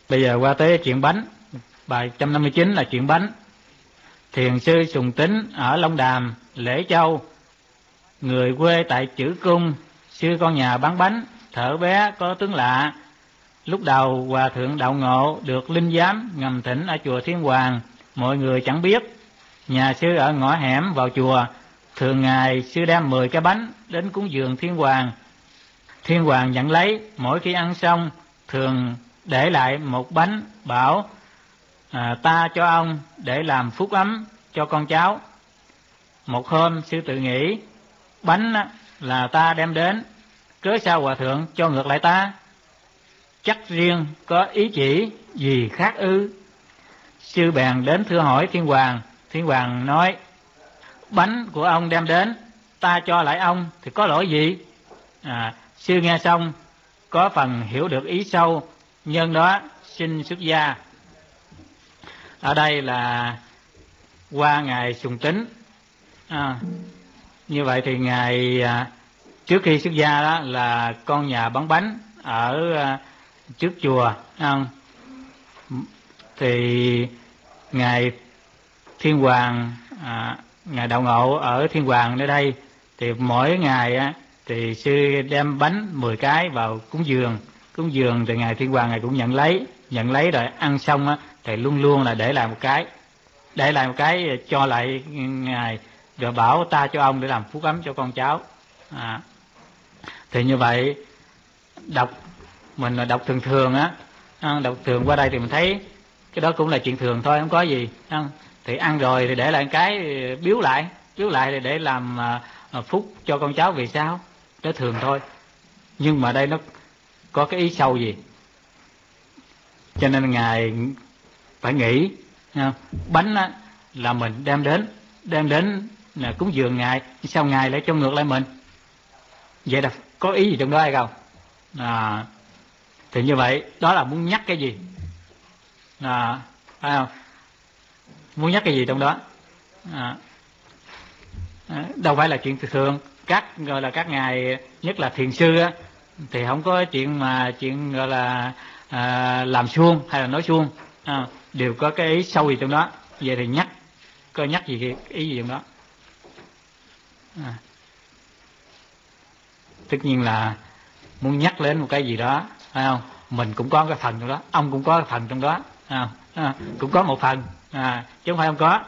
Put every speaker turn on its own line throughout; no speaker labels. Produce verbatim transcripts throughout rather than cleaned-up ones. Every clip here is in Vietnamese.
Bây giờ qua tới chuyện bánh. Bài một trăm năm mươi chín là chuyện bánh. Thiền sư Sùng Tính ở Long Đàm, Lễ Châu, người quê tại Chữ Cung, xưa con nhà bán bánh, thở bé có tướng lạ. Lúc đầu Hòa Thượng Đạo Ngộ được linh giám ngầm thỉnh ở chùa Thiên Hoàng, mọi người chẳng biết. Nhà sư ở ngõ hẻm vào chùa, thường ngày sư đem mười cái bánh đến cúng dường Thiên Hoàng. Thiên Hoàng nhận lấy, mỗi khi ăn xong thường để lại một bánh, bảo à, ta cho ông để làm phúc ấm cho con cháu. Một hôm sư tự nghĩ, bánh là ta đem đến, cớ sao Hòa Thượng cho ngược lại ta? Chắc riêng có ý chỉ gì khác ư? Sư bèn đến thưa hỏi Thiên Hoàng. Thiên Hoàng nói, bánh của ông đem đến, ta cho lại ông thì có lỗi gì? À, sư nghe xong có phần hiểu được ý sâu, nhân đó xin xuất gia. Ở đây là qua ngài Sùng Tính. À, như vậy thì ngài à, trước khi xuất gia đó là con nhà bán bánh ở à, trước chùa, không? Thì ngài Thiên Hoàng, à, ngài Đạo Ngộ ở Thiên Hoàng nơi đây, thì mỗi ngày á, thì sư đem bánh mười cái vào cúng dường. Cúng dường thì ngài Thiên Hoàng ngài cũng nhận lấy, nhận lấy rồi ăn xong á, thì luôn luôn là để lại một cái, để lại một cái cho lại ngài, rồi bảo ta cho ông để làm phúc ấm cho con cháu. À, thì như vậy đọc mình là đọc thường thường á, đọc thường qua đây thì mình thấy cái đó cũng là chuyện thường thôi, không có gì. Thì ăn rồi thì để lại cái biếu lại, biếu lại thì để làm phúc cho con cháu, vì sao? Đó thường thôi. Nhưng mà đây nó có cái ý sâu gì, cho nên ngài phải nghĩ. Bánh á, là mình đem đến, đem đến là cúng dường ngài, sao ngài lại cho ngược lại mình? Vậy là có ý gì trong đó hay không? À, thì như vậy đó là muốn nhắc cái gì? À, phải không? Muốn nhắc cái gì trong đó? À, đâu phải là chuyện thường. Các gọi là các ngài, nhất là thiền sư á, thì không có chuyện mà chuyện gọi là à, làm suông hay là nói suông, à, đều có cái ý sâu gì trong đó. Vậy thì nhắc, có nhắc gì ý gì trong đó? À, tất nhiên là muốn nhắc lên một cái gì đó, phải không? Mình cũng có cái phần trong đó, ông cũng có cái phần trong đó, à, à, cũng có một phần, à, chứ không phải không có.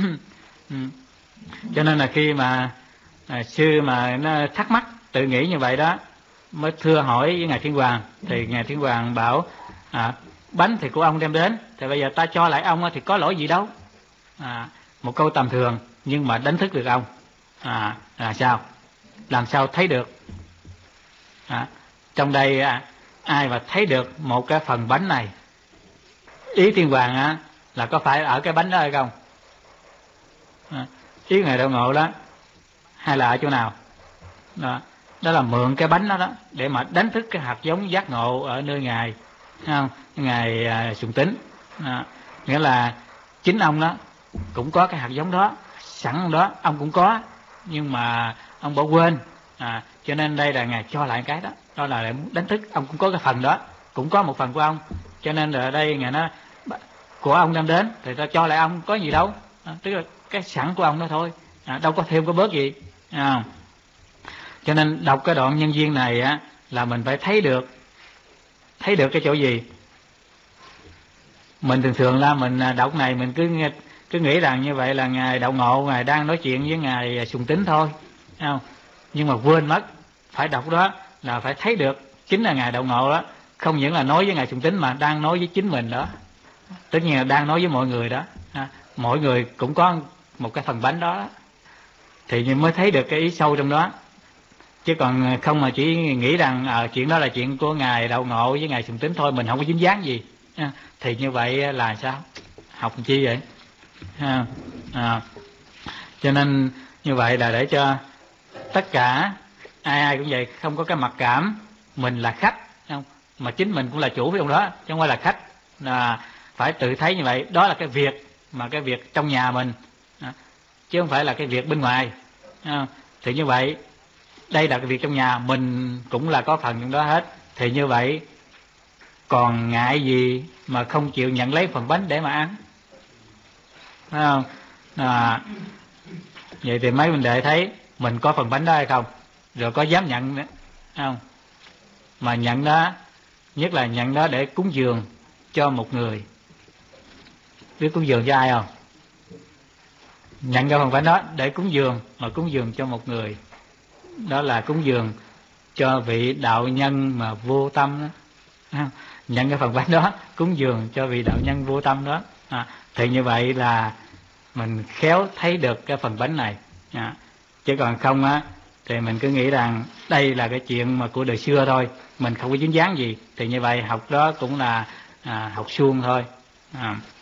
Cho nên là khi mà à, sư mà nó thắc mắc tự nghĩ như vậy đó, mới thưa hỏi với ngài Thiên Hoàng. Thì ngài Thiên Hoàng bảo, à, bánh thì của ông đem đến, thì bây giờ ta cho lại ông thì có lỗi gì đâu. À, một câu tầm thường nhưng mà đánh thức được ông. À, là sao? Làm sao thấy được? À, trong đây à, ai mà thấy được một cái phần bánh này, ý Thiên Hoàng á, là có phải ở cái bánh đó hay không? À, ý ngài Đạo Ngộ đó, hay là ở chỗ nào? Đó, đó là mượn cái bánh đó đó để mà đánh thức cái hạt giống giác ngộ ở nơi ngài, không? Ngài à, Sùng Tính. À, nghĩa là chính ông đó cũng có cái hạt giống đó sẵn đó, ông cũng có, nhưng mà ông bỏ quên. À, cho nên đây là ngài cho lại cái đó, đó là để muốn đánh thức ông cũng có cái phần đó, cũng có một phần của ông. Cho nên là đây ngài nói của ông đem đến thì ta cho lại ông, có gì đâu. À, tức là cái sẵn của ông đó thôi, à, đâu có thêm có bớt gì. À, cho nên đọc cái đoạn nhân duyên này á, là mình phải thấy được, thấy được cái chỗ gì. Mình thường thường là mình đọc này mình cứ cứ nghĩ rằng như vậy là ngài Đạo Ngộ ngài đang nói chuyện với ngài Sùng Tính thôi, không? Nhưng mà quên mất phải đọc đó là phải thấy được chính là ngài Đạo Ngộ đó, không những là nói với ngài Sùng Tính mà đang nói với chính mình đó, tất nhiên là đang nói với mọi người đó. À, mỗi người cũng có một cái phần bánh đó, thì mới thấy được cái ý sâu trong đó. Chứ còn không mà chỉ nghĩ rằng à, chuyện đó là chuyện của ngài Đạo Ngộ với ngài Sùng Tính thôi, mình không có dính dáng gì, à, thì như vậy là sao? Học chi vậy? À, à, cho nên như vậy là để cho tất cả ai ai cũng vậy, không có cái mặc cảm mình là khách, không? Mà chính mình cũng là chủ trong đó, chứ không phải là khách. À, phải tự thấy như vậy, đó là cái việc mà cái việc trong nhà mình, à, chứ không phải là cái việc bên ngoài. À, thì như vậy đây là cái việc trong nhà mình cũng là có phần trong đó hết. Thì như vậy còn ngại gì mà không chịu nhận lấy phần bánh để mà ăn, phải không? À, vậy thì mấy huynh đệ thấy mình có phần bánh đó hay không, rồi có dám nhận nữa không? Mà nhận đó, nhất là nhận đó để cúng dường cho một người. Biết cúng dường cho ai không? Nhận cái phần bánh đó để cúng dường, mà cúng dường cho một người, đó là cúng dường cho vị đạo nhân mà vô tâm đó. Nhận cái phần bánh đó cúng dường cho vị đạo nhân vô tâm đó. À, thì như vậy là mình khéo thấy được cái phần bánh này. À, chứ còn không á thì mình cứ nghĩ rằng đây là cái chuyện mà của đời xưa thôi, mình không có dính dáng gì, thì như vậy học đó cũng là à, học suông thôi. À.